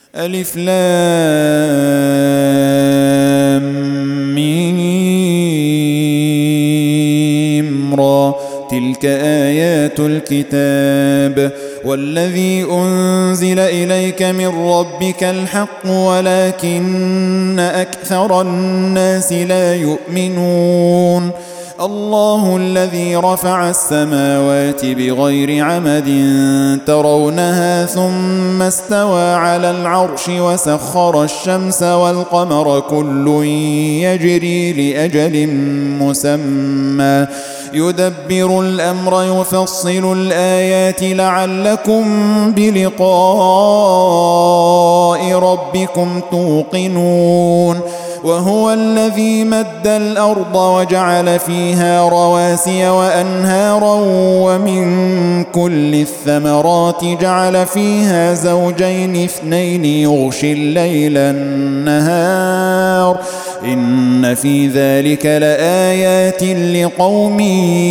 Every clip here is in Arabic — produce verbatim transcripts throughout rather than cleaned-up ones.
ألف لام ميم را تلك آيات الكتاب والذي أنزل إليك من ربك الحق ولكن أكثر الناس لا يؤمنون الله الذي رفع السماوات بغير عمد ترونها ثم استوى على العرش وسخر الشمس والقمر كل يجري لأجل مسمى يدبر الأمر يفصل الآيات لعلكم بلقاء ربكم توقنون وهو الذي مد الأرض وجعل فيها رواسي وأنهارا ومن كل الثمرات جعل فيها زوجين اثنين يغشي الليل النهار إن في ذلك لآيات لقوم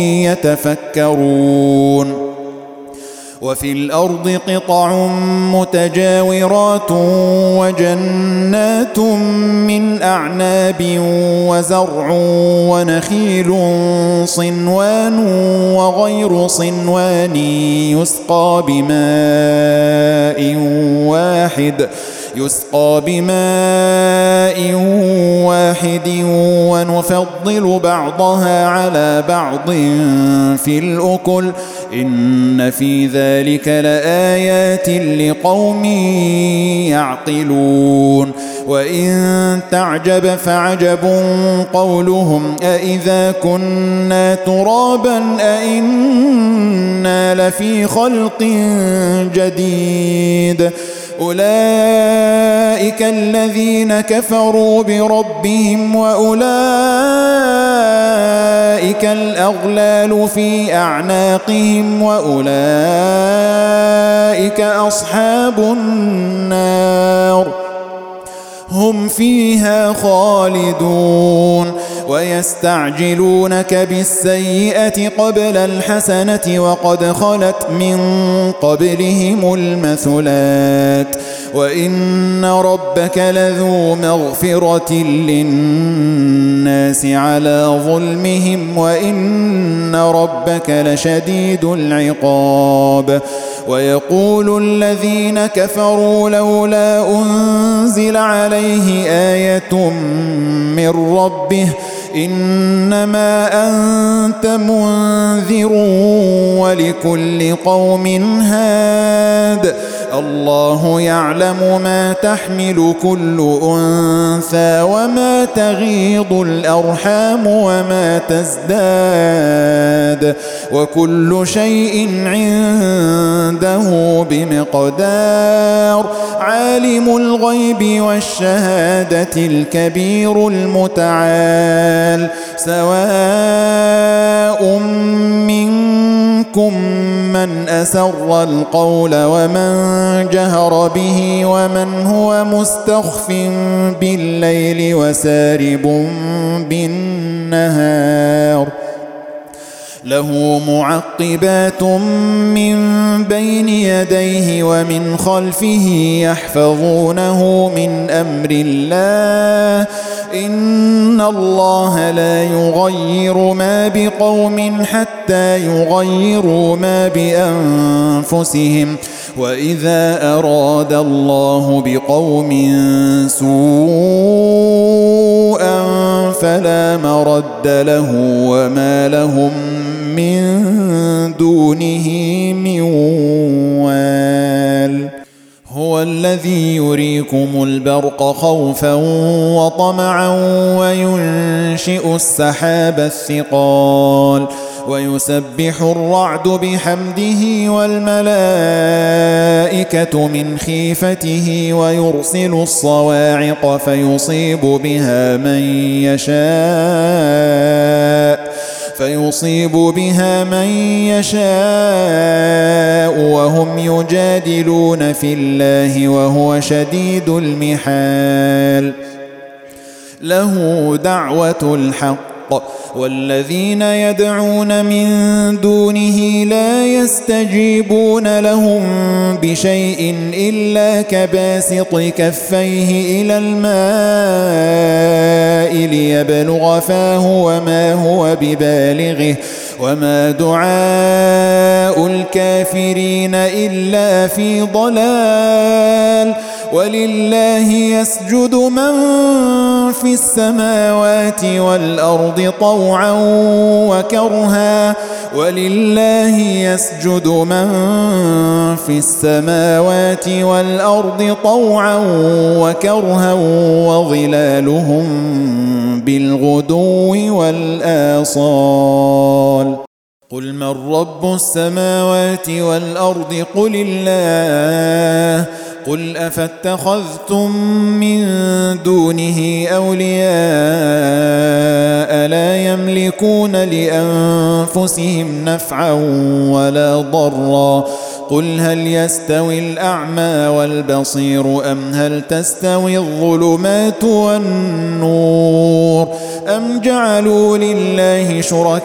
يتفكرون وفي الأرض قطع متجاورات وجنات من أعناب وزرع ونخيل صنوان وغير صنوان يسقى بماء واحد يسقى بماء واحد ونفضل بعضها على بعض في الأكل إن في ذلك لآيات لقوم يعقلون وإن تعجب فعجب قولهم أإذا كنا ترابا أإنا لفي خلق جديد أولئك الذين كفروا بربهم وأولئك الأغلال في أعناقهم وأولئك أصحاب النار هم فيها خالدون ويستعجلونك بالسيئة قبل الحسنة وقد خلت من قبلهم المثلات وإن ربك لذو مغفرة للناس على ظلمهم وإن ربك لشديد العقاب ويقول الذين كفروا لولا أنزل عليه آية من ربه إنما أنت منذر ولكل قوم هاد الله يعلم ما تحمل كل أنثى وما تغيض الأرحام وما تزداد وكل شيء عنده بمقدار عالم الغيب والشهادة الكبير المتعال سواء منكم من أسر القول ومن جهر به ومن هو مستخف بالليل وسارب بالنهار له معقبات من بين يديه ومن خلفه يحفظونه من أمر الله إن الله لا يغير ما بقوم حتى يغيروا ما بأنفسهم وإذا أراد الله بقوم سوءا فلا مرد له وما لهم من دونه من وال هو الذي يريكم البرق خوفا وطمعا وينشئ السحاب الثقال ويسبح الرعد بحمده والملائكة من خيفته ويرسل الصواعق فيصيب بها من يشاء فيصيب بها من يشاء وهم يجادلون في الله وهو شديد المحال له دعوة الحق والذين يدعون من دونه لا يستجيبون لهم بشيء إلا كباسط كفيه إلى الماء ليبلغ فاه وما هو ببالغه وما دعاء الكافرين إلا في ضلال ولله يسجد من في السماوات والأرض طوعا وكرها ولله يسجد من في السماوات والأرض طوعا وكرها وظلالهم بالغدو والآصال قل من رب السماوات والأرض قل الله قل أفاتخذتم من دونه أولياء لا يملكون لأنفسهم نفعا ولا ضرا قل هل يستوي الأعمى والبصير أم هل تستوي الظلمات والنور أم جعلوا لله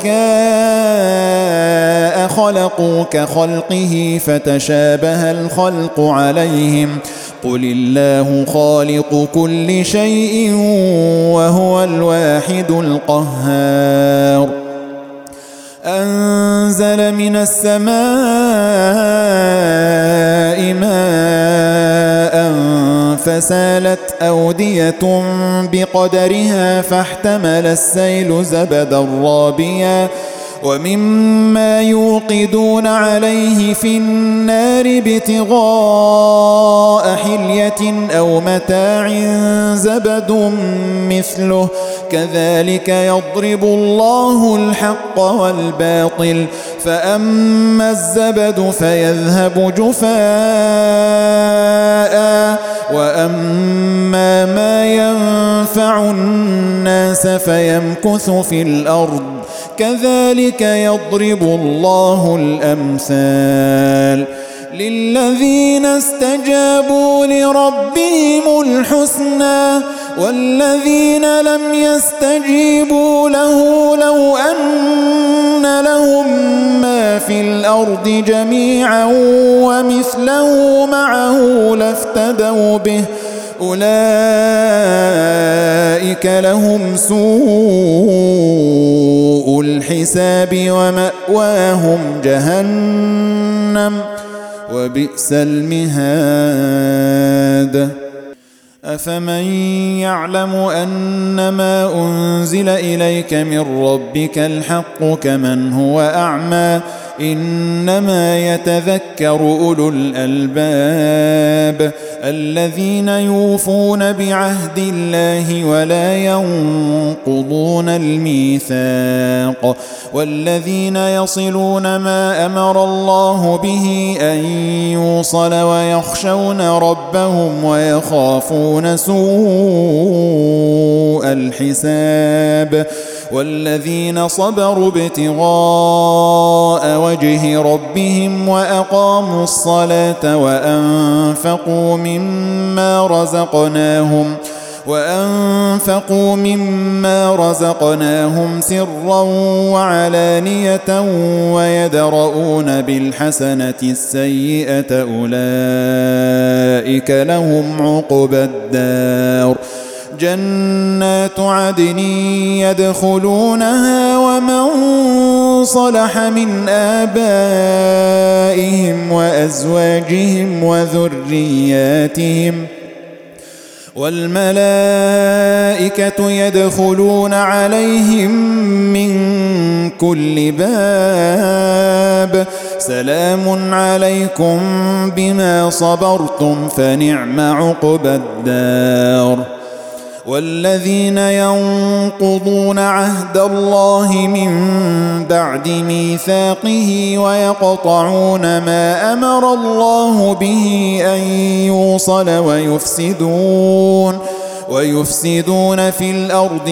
شركاء خلقوا كخلقه فتشابه الخلق عليهم قل الله خالق كل شيء وهو الواحد القهار أنزل من السماء ماء فسالت أودية بقدرها فاحتمل السيل زبدا رابيا ومما يوقدون عليه في النار ابتغاء حلية أو متاع زبد مثله كذلك يضرب الله الحق والباطل فأما الزبد فيذهب جفاء وأما ما ينفع الناس فيمكث في الأرض كذلك يضرب الله الأمثال للذين استجابوا لربهم الحسنى والذين لم يستجيبوا له لو أن لهم ما في الأرض جميعا ومثله معه لافتدوا به أولئك لهم سوء الحساب ومأواهم جهنم وبئس المهاد أفمن يعلم أنما أنزل إليك من ربك الحق كمن هو أعمى إنما يتذكر أولو الألباب الذين يوفون بعهد الله ولا ينقضون الميثاق والذين يصلون ما أمر الله به أن يوصل ويخشون ربهم ويخافون سوء الحساب والذين صبروا ابتغاء وجه ربهم وأقاموا الصلاة وأنفقوا مما رزقناهم وأنفقوا مما رزقناهم سرا وعلانية ويدرؤون بالحسنة السيئة أولئك لهم عقبى الدار جنات عدن يدخلونها ومن صلح من آبائهم وأزواجهم وذرياتهم والملائكة يدخلون عليهم من كل باب سلام عليكم بما صبرتم فنعم عقبى الدار والذين ينقضون عهد الله من بعد ميثاقه ويقطعون ما أمر الله به أن يوصل ويفسدون ويفسدون في الأرض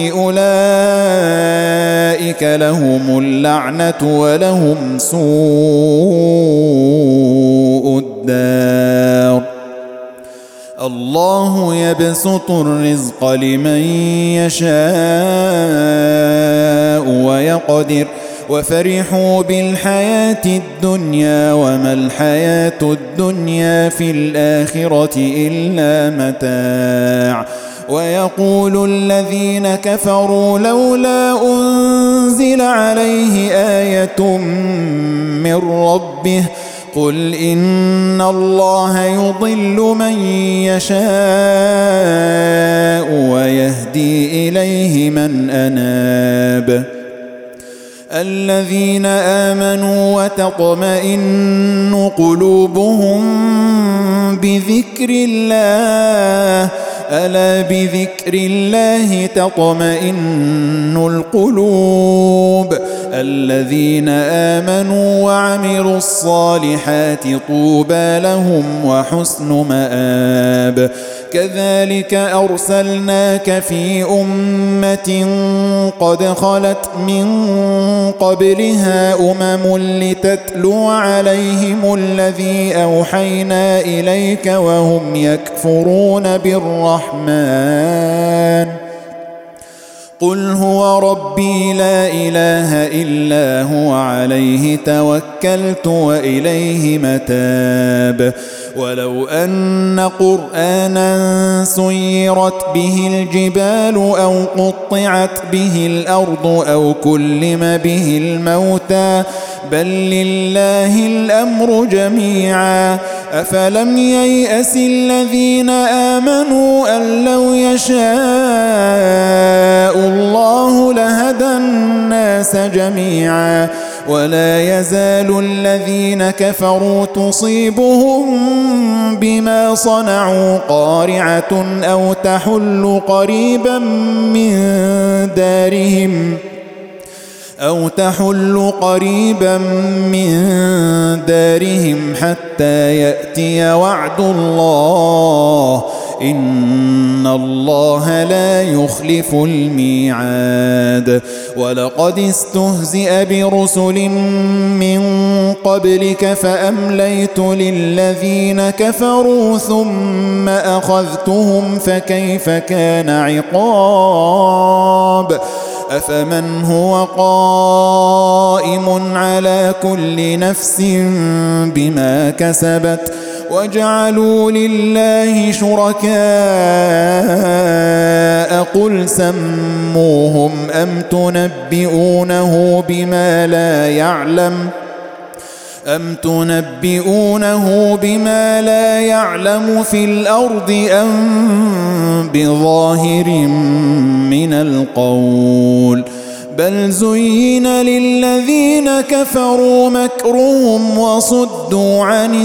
أولئك لهم اللعنة ولهم سوء الدار الله يبسط الرزق لمن يشاء ويقدر وفرحوا بالحياة الدنيا وما الحياة الدنيا في الآخرة إلا متاع ويقول الذين كفروا لولا أنزل عليه آية من ربه قل إن الله يضل من يشاء ويهدي إليه من أناب الذين آمنوا وتطمئن قلوبهم بذكر الله ألا بذكر الله تطمئن القلوب الذين آمنوا وعملوا الصالحات طوبى لهم وحسن مآب كذلك أرسلناك في أمة قد خلت من قبلها أمم لتتلو عليهم الذي أوحينا إليك وهم يكفرون بالرحمن قل هو ربي لا إله إلا هو عليه توكلت وإليه متاب ولو أن قرآنا سيرت به الجبال أو قطعت به الأرض أو كلم به الموتى بل لله الأمر جميعا أفلم ييأس الذين آمنوا أن لو يشاء الله لهدى الناس جميعا ولا يزال الذين كفروا تصيبهم بما صنعوا قارعة أو تحل قريبا من دارهم أو تحل قريبا من دارهم حتى يأتي وعد الله إن الله لا يخلف الميعاد ولقد استهزئ برسل من قبلك فأمليت للذين كفروا ثم أخذتهم فكيف كان عقاب أفمن هو قائم على كل نفس بما كسبت وجعلوا لله شركاء قل سموهم أم تنبئونه بما لا يعلم أم تنبئونه بما لا يعلم في الأرض أم بظاهر من القول بل زين للذين كفروا مكرهم وصدوا عن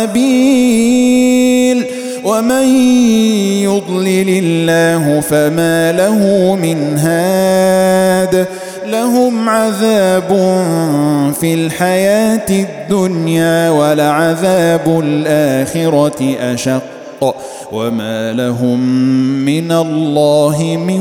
السبيل ومن يضلل الله فما له من هاد لهم عذاب في الحياة الدنيا ولعذاب الآخرة أشق وما لهم من الله من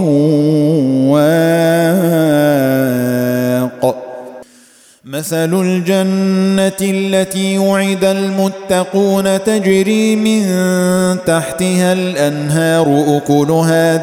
واق مثل الجنة التي وعد المتقون تجري من تحتها الأنهار أكلها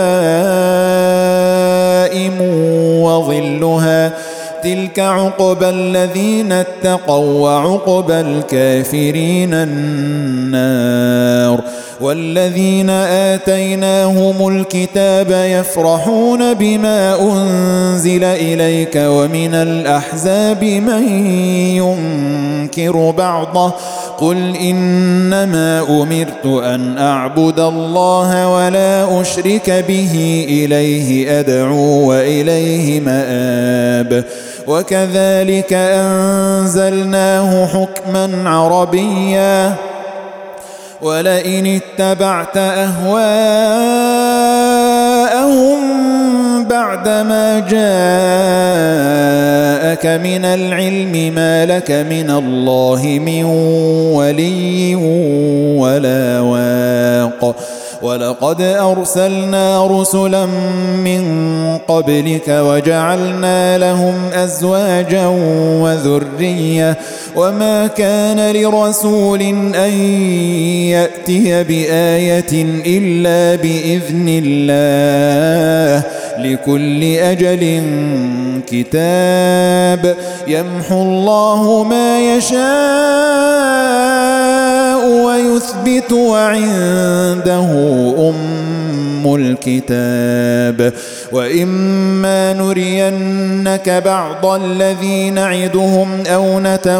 دائم وظلها تلك عقبى الذين اتقوا وعقبى الكافرين النار والذين آتيناهم الكتاب يفرحون بما أنزل إليك ومن الأحزاب من ينكر بعضه قل إنما أمرت أن أعبد الله ولا أشرك به إليه أدعو وإليه مآب وكذلك أنزلناه حكما عربيا ولئن اتبعت أهواءهم بعدما جاءك من العلم ما لك من الله من ولي ولا واق ولقد أرسلنا رسلا من قبلك وجعلنا لهم أزواجا وذرية وما كان لرسول أن يأتي بآية إلا بإذن الله لكل أجل كتاب يمحو الله ما يشاء ويثبت وعنده أم الكتاب وإما نرينك بعض الذي نعدهم أو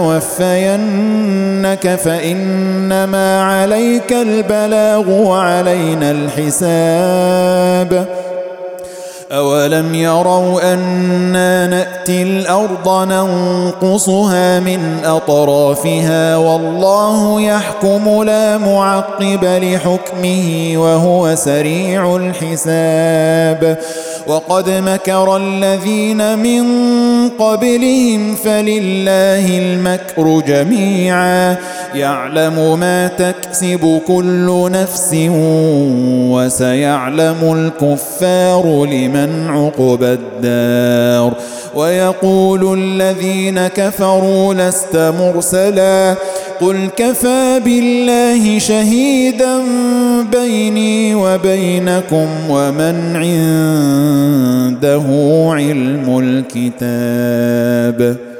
نتوفينك فإنما عليك البلاغ وعلينا الحساب أولم يروا أنا نأتي الأرض ننقصها من أطرافها والله يحكم لا معقب لحكمه وهو سريع الحساب وقد مكر الذين من قبلهم فلله المكر جميعا يعلم ما تكسب كل نفس وسيعلم الكفار لمن عقبى الدار ويقول الذين كفروا لست مرسلا قل كفى بالله شهيدا بيني وبينكم ومن عنده علم الكتاب.